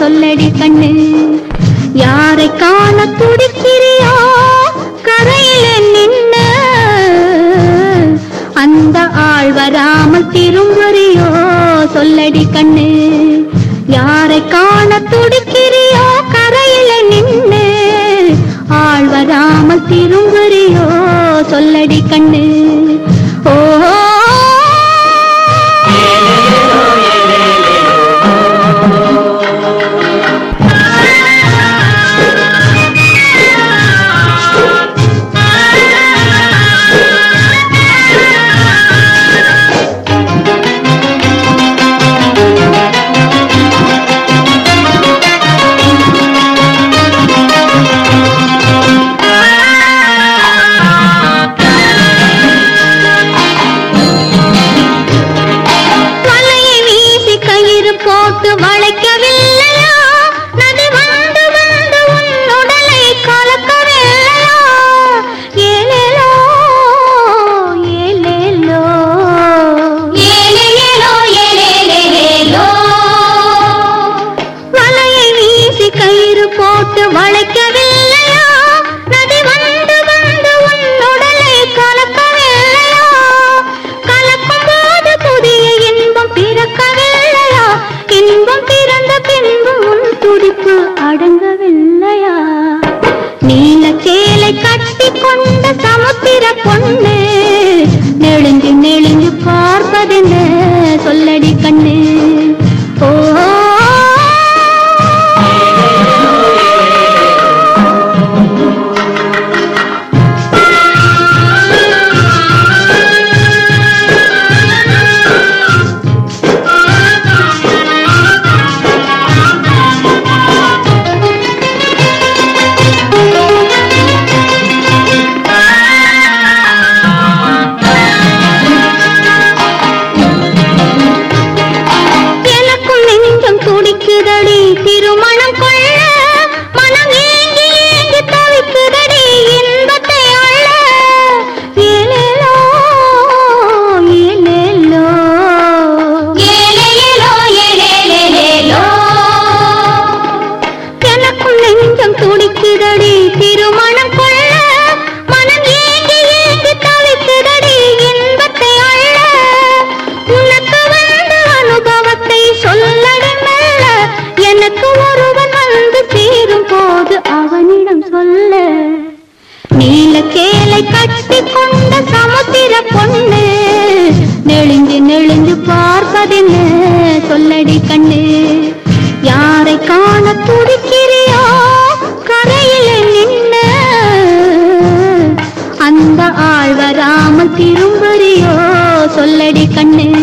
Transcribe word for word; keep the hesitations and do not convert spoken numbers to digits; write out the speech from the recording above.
சொல்லடி கண்ணு. யாரை காண துடிக்கிறியோ கரையில நின்னு, அந்த ஆள் வராமல் திரும்புறியோ சொல்லடி கண்ணு. யாரை காண துடிக்கிறியோ கரையில நின்னு, ஆள் வராமல் திரும்புறியோ சொல்லடி கண்ணு. ஓ போட்டு வளைக்கவில்லையா, நதி வந்து வந்து உன் உடலை கலக்கவில்லையா. ஏலேலோ ஏலேலோ ஏலேலோ ஏலேலேலோ, வலையை வீசி கயிறு போட்டு வளைக்கவில்லையா, நதி வந்து வந்து உன் உடலை கலக்கவில்லையா. கலக்கும் போது புதிய இன்பம் பிறக்கவில்லையா, இன்பம் பிறந்த பின்பும் உன் துடிப்பு அடங்கவில்லையா. நீல சேலை கட்டி கொண்ட சமுத்திர பொண்ணு, நெளிஞ்சு நெளிஞ்சு பார்ப்பதென்ன சொல்லடி கண்ணு. ஓ துடிக்குதடி திருமணம் கொள்ள, மனம் ஏங்கி ஏங்கி தவிக்குதடி இன்பத்தை அள்ள. ஏலேலோ ஏலேலோ ஏலேலோ ஏலேலேலோ, எனக்கும் நெஞ்சம் துடிக்குதடி திருமணம் கொள்ள, மனம் ஏங்கி ஏங்கி தவிக்குதடி இன்பத்தை அள்ள. உனக்கு வந்த அனுபவத்தை சொல்லடி, எனக்கு ஒருவன் வந்து சேரும் போது அவனிடம் சொல்ல. நீல சேலை கட்டி கொண்ட சமுத்திர பொண்ணு, நெளிஞ்சு நெளிஞ்சு பார்ப்பதென்ன சொல்லடி கண்ணு. யாரை காண துடிக்கிறியோ கரையில நின்னு, அந்த ஆள் வராமல் திரும்புறியோ சொல்லடி கண்ணு.